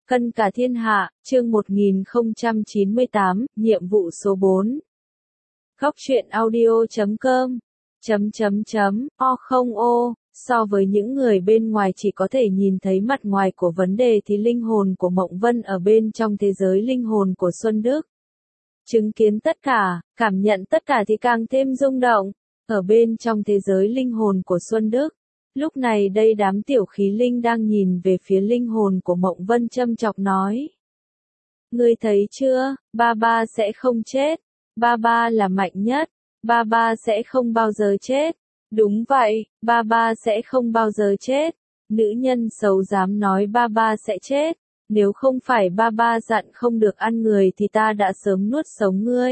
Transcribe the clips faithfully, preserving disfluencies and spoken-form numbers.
Cân cả thiên hạ, chương một nghìn không trăm chín mươi tám, nhiệm vụ số bốn. Góc truyện audio chấm com chấm chấm chấm o không ô so với những người bên ngoài chỉ có thể nhìn thấy mặt ngoài của vấn đề thì linh hồn của Mộng Vân ở bên trong thế giới linh hồn của Xuân Đức. Chứng kiến tất cả, cảm nhận tất cả thì càng thêm rung động. Ở bên trong thế giới linh hồn của Xuân Đức, lúc này đây đám tiểu khí linh đang nhìn về phía linh hồn của Mộng Vân châm chọc nói. Ngươi thấy chưa, ba ba sẽ không chết, ba ba là mạnh nhất, ba ba sẽ không bao giờ chết. Đúng vậy, ba ba sẽ không bao giờ chết. Nữ nhân xấu dám nói ba ba sẽ chết, nếu không phải ba ba dặn không được ăn người thì ta đã sớm nuốt sống ngươi.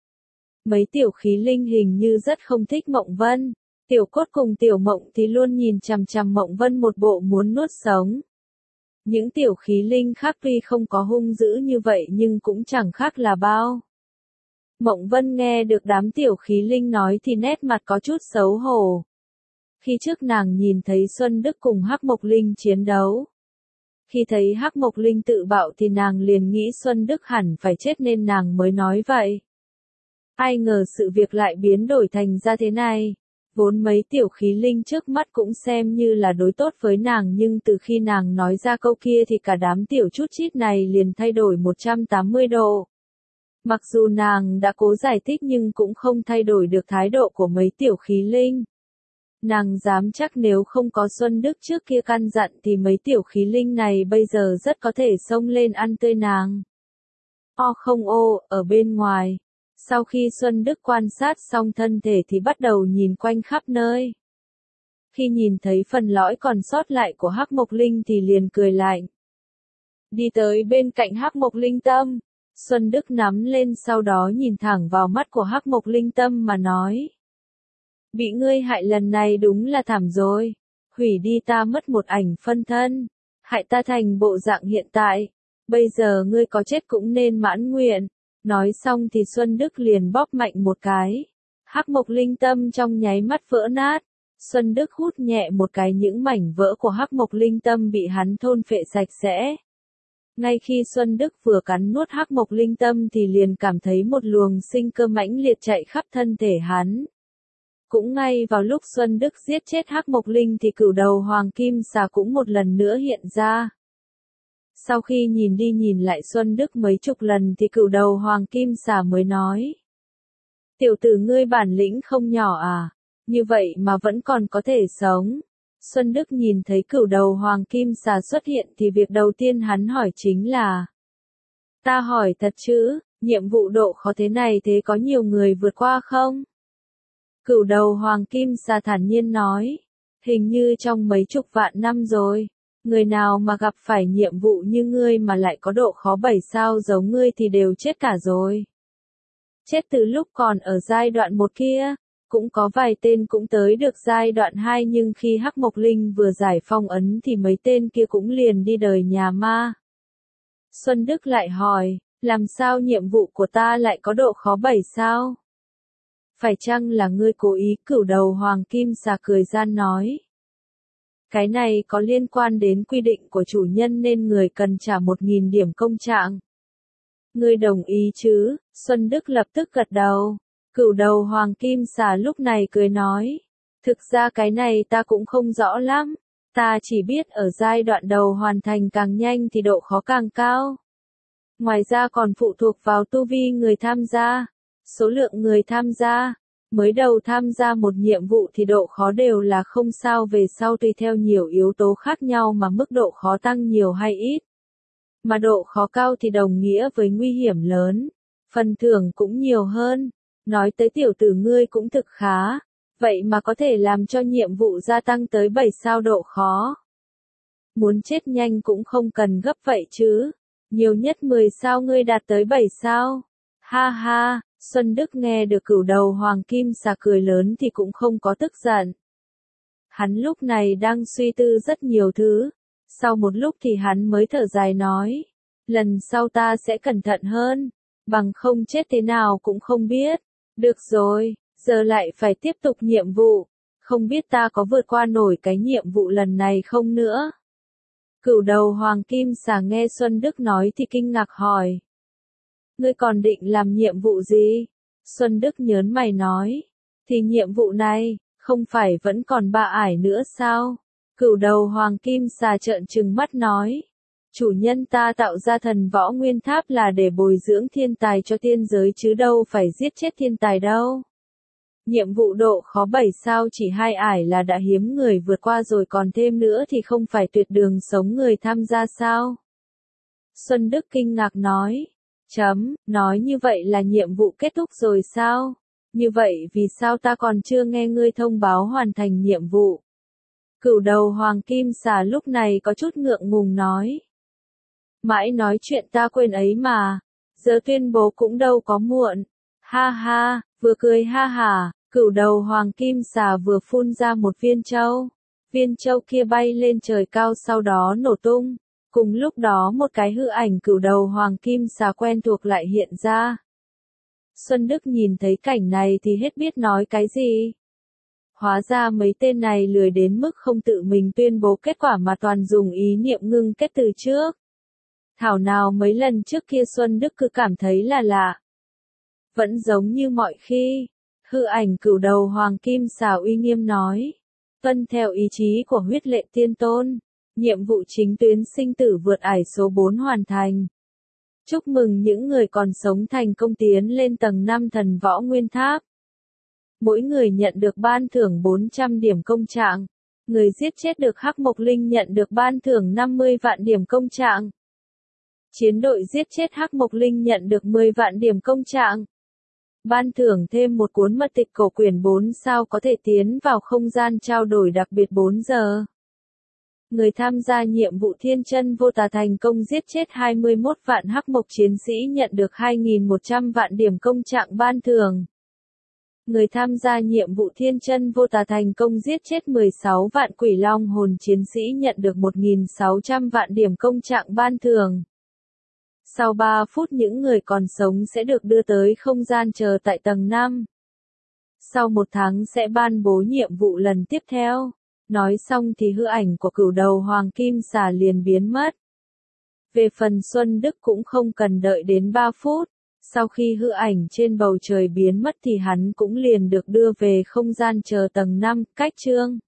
Mấy tiểu khí linh hình như rất không thích Mộng Vân. Tiểu Cốt cùng Tiểu Mộng thì luôn nhìn chằm chằm Mộng Vân một bộ muốn nuốt sống. Những tiểu khí linh khác tuy không có hung dữ như vậy nhưng cũng chẳng khác là bao. Mộng Vân nghe được đám tiểu khí linh nói thì nét mặt có chút xấu hổ. Khi trước nàng nhìn thấy Xuân Đức cùng Hắc Mộc Linh chiến đấu. Khi thấy Hắc Mộc Linh tự bạo thì nàng liền nghĩ Xuân Đức hẳn phải chết nên nàng mới nói vậy. Ai ngờ sự việc lại biến đổi thành ra thế này. Vốn mấy tiểu khí linh trước mắt cũng xem như là đối tốt với nàng nhưng từ khi nàng nói ra câu kia thì cả đám tiểu chút chít này liền thay đổi một trăm tám mươi độ. Mặc dù nàng đã cố giải thích nhưng cũng không thay đổi được thái độ của mấy tiểu khí linh. Nàng dám chắc nếu không có Xuân Đức trước kia căn dặn thì mấy tiểu khí linh này bây giờ rất có thể xông lên ăn tươi nàng. O không ô, ở bên ngoài. Sau khi Xuân Đức quan sát xong thân thể thì bắt đầu nhìn quanh khắp nơi. Khi nhìn thấy phần lõi còn sót lại của Hắc Mộc Linh thì liền cười lạnh. Đi tới bên cạnh Hắc Mộc Linh Tâm, Xuân Đức nắm lên sau đó nhìn thẳng vào mắt của Hắc Mộc Linh Tâm mà nói. Bị ngươi hại lần này đúng là thảm rồi, hủy đi ta mất một ảnh phân thân, hại ta thành bộ dạng hiện tại, bây giờ ngươi có chết cũng nên mãn nguyện. Nói xong thì Xuân Đức liền bóp mạnh một cái. Hắc Mộc Linh Tâm trong nháy mắt vỡ nát. Xuân Đức hút nhẹ một cái những mảnh vỡ của Hắc Mộc Linh Tâm bị hắn thôn phệ sạch sẽ. Ngay khi Xuân Đức vừa cắn nuốt Hắc Mộc Linh Tâm thì liền cảm thấy một luồng sinh cơ mãnh liệt chạy khắp thân thể hắn. Cũng ngay vào lúc Xuân Đức giết chết Hắc Mộc Linh thì cửu đầu hoàng kim xà cũng một lần nữa hiện ra. Sau khi nhìn đi nhìn lại Xuân Đức mấy chục lần thì cửu đầu hoàng kim xà mới nói. Tiểu tử ngươi bản lĩnh không nhỏ à, như vậy mà vẫn còn có thể sống. Xuân Đức nhìn thấy cửu đầu hoàng kim xà xuất hiện thì việc đầu tiên hắn hỏi chính là. Ta hỏi thật chứ, nhiệm vụ độ khó thế này thế có nhiều người vượt qua không? Cửu đầu hoàng kim xà thản nhiên nói. Hình như trong mấy chục vạn năm rồi. Người nào mà gặp phải nhiệm vụ như ngươi mà lại có độ khó bảy sao giống ngươi thì đều chết cả rồi. Chết từ lúc còn ở giai đoạn một kia, cũng có vài tên cũng tới được giai đoạn hai nhưng khi Hắc Mộc Linh vừa giải phong ấn thì mấy tên kia cũng liền đi đời nhà ma. Xuân Đức lại hỏi, làm sao nhiệm vụ của ta lại có độ khó bảy sao? Phải chăng là ngươi cố ý? Cửu đầu hoàng kim xà cười gian nói. Cái này có liên quan đến quy định của chủ nhân nên người cần trả một nghìn điểm công trạng. Ngươi đồng ý chứ? Xuân Đức lập tức gật đầu. Cửu đầu hoàng kim xà lúc này cười nói. Thực ra cái này ta cũng không rõ lắm. Ta chỉ biết ở giai đoạn đầu hoàn thành càng nhanh thì độ khó càng cao. Ngoài ra còn phụ thuộc vào tu vi người tham gia, số lượng người tham gia. Mới đầu tham gia một nhiệm vụ thì độ khó đều là không sao về sau tùy theo nhiều yếu tố khác nhau mà mức độ khó tăng nhiều hay ít. Mà độ khó cao thì đồng nghĩa với nguy hiểm lớn, phần thưởng cũng nhiều hơn. Nói tới tiểu tử ngươi cũng thực khá, vậy mà có thể làm cho nhiệm vụ gia tăng tới bảy sao độ khó. Muốn chết nhanh cũng không cần gấp vậy chứ, nhiều nhất mười sao ngươi đạt tới bảy sao. Ha ha. Xuân Đức nghe được cửu đầu hoàng kim xà cười lớn thì cũng không có tức giận. Hắn lúc này đang suy tư rất nhiều thứ. Sau một lúc thì hắn mới thở dài nói. Lần sau ta sẽ cẩn thận hơn. Bằng không chết thế nào cũng không biết. Được rồi, giờ lại phải tiếp tục nhiệm vụ. Không biết ta có vượt qua nổi cái nhiệm vụ lần này không nữa. Cửu đầu hoàng kim xà nghe Xuân Đức nói thì kinh ngạc hỏi. Ngươi còn định làm nhiệm vụ gì? Xuân Đức nhớn mày nói. Thì nhiệm vụ này, không phải vẫn còn ba ải nữa sao? Cửu đầu hoàng kim xà trợn trừng mắt nói. Chủ nhân ta tạo ra thần võ nguyên tháp là để bồi dưỡng thiên tài cho tiên giới chứ đâu phải giết chết thiên tài đâu. Nhiệm vụ độ khó bảy sao chỉ hai ải là đã hiếm người vượt qua rồi, còn thêm nữa thì không phải tuyệt đường sống người tham gia sao? Xuân Đức kinh ngạc nói. Chấm, nói như vậy là nhiệm vụ kết thúc rồi sao? Như vậy vì sao ta còn chưa nghe ngươi thông báo hoàn thành nhiệm vụ? Cửu đầu hoàng kim xà lúc này có chút ngượng ngùng nói. Mãi nói chuyện ta quên ấy mà, giờ tuyên bố cũng đâu có muộn. Ha ha, vừa cười ha hả, cửu đầu hoàng kim xà vừa phun ra một viên châu. Viên châu kia bay lên trời cao sau đó nổ tung. Cùng lúc đó một cái hư ảnh cửu đầu hoàng kim xà quen thuộc lại hiện ra. Xuân Đức nhìn thấy cảnh này thì hết biết nói cái gì. Hóa ra mấy tên này lười đến mức không tự mình tuyên bố kết quả mà toàn dùng ý niệm ngưng kết từ trước. Thảo nào mấy lần trước kia Xuân Đức cứ cảm thấy là lạ. Vẫn giống như mọi khi. Hư ảnh cửu đầu hoàng kim xà uy nghiêm nói. Tuân theo ý chí của huyết lệ tiên tôn. Nhiệm vụ chính tuyến sinh tử vượt ải số bốn hoàn thành. Chúc mừng những người còn sống thành công tiến lên tầng năm thần võ nguyên tháp. Mỗi người nhận được ban thưởng bốn trăm điểm công trạng. Người giết chết được Hắc Mộc Linh nhận được ban thưởng năm mươi vạn điểm công trạng. Chiến đội giết chết Hắc Mộc Linh nhận được mười vạn điểm công trạng. Ban thưởng thêm một cuốn mật tịch cổ quyển bốn sao có thể tiến vào không gian trao đổi đặc biệt bốn giờ. Người tham gia nhiệm vụ Thiên Chân Vô Tà thành công giết chết hai mươi mốt vạn Hắc Mộc chiến sĩ nhận được hai nghìn một trăm vạn điểm công trạng ban thưởng. Người tham gia nhiệm vụ Thiên Chân Vô Tà thành công giết chết mười sáu vạn Quỷ Long hồn chiến sĩ nhận được một nghìn sáu trăm vạn điểm công trạng ban thưởng. Sau ba phút những người còn sống sẽ được đưa tới không gian chờ tại tầng năm. Sau một tháng sẽ ban bố nhiệm vụ lần tiếp theo. Nói xong thì hư ảnh của cửu đầu hoàng kim xà liền biến mất. Về phần Xuân Đức cũng không cần đợi đến ba phút. Sau khi hư ảnh trên bầu trời biến mất thì hắn cũng liền được đưa về không gian chờ tầng năm, cách chương.